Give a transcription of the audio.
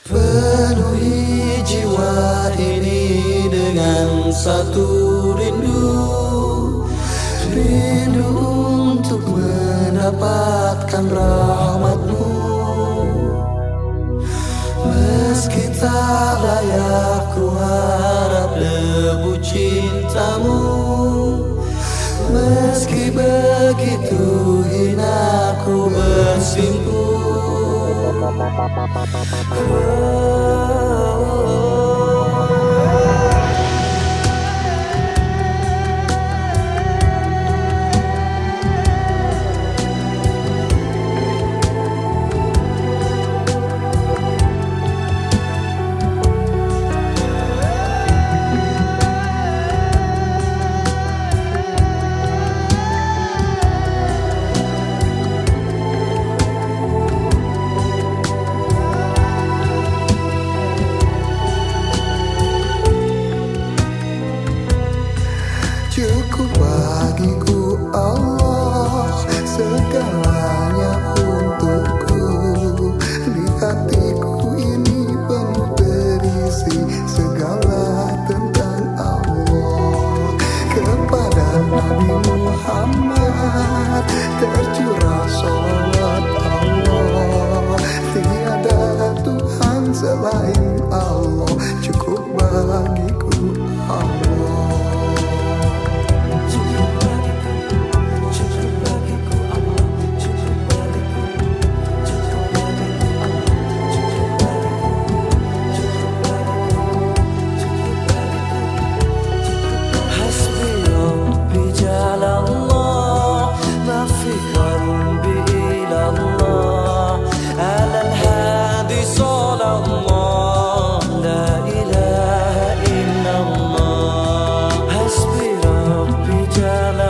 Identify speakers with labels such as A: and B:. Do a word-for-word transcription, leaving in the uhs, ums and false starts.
A: Penuhi jiwa ini dengan satu rindu, rindu untuk mendapatkan rahmat-Mu. Meski tak layak ku harap debu cinta-Mu, meski begitu hina ku bersimpuh.
B: Cukup bagiku Allah, segalanya untukku. Di hatiku ini penuh berisi segala tentang Allah. Kepada Nabi Muhammad tercurah sholawat Allah. Tiada Tuhan selain Allah, cukup bagiku Allah.
A: Hasbi Rabbi Jalla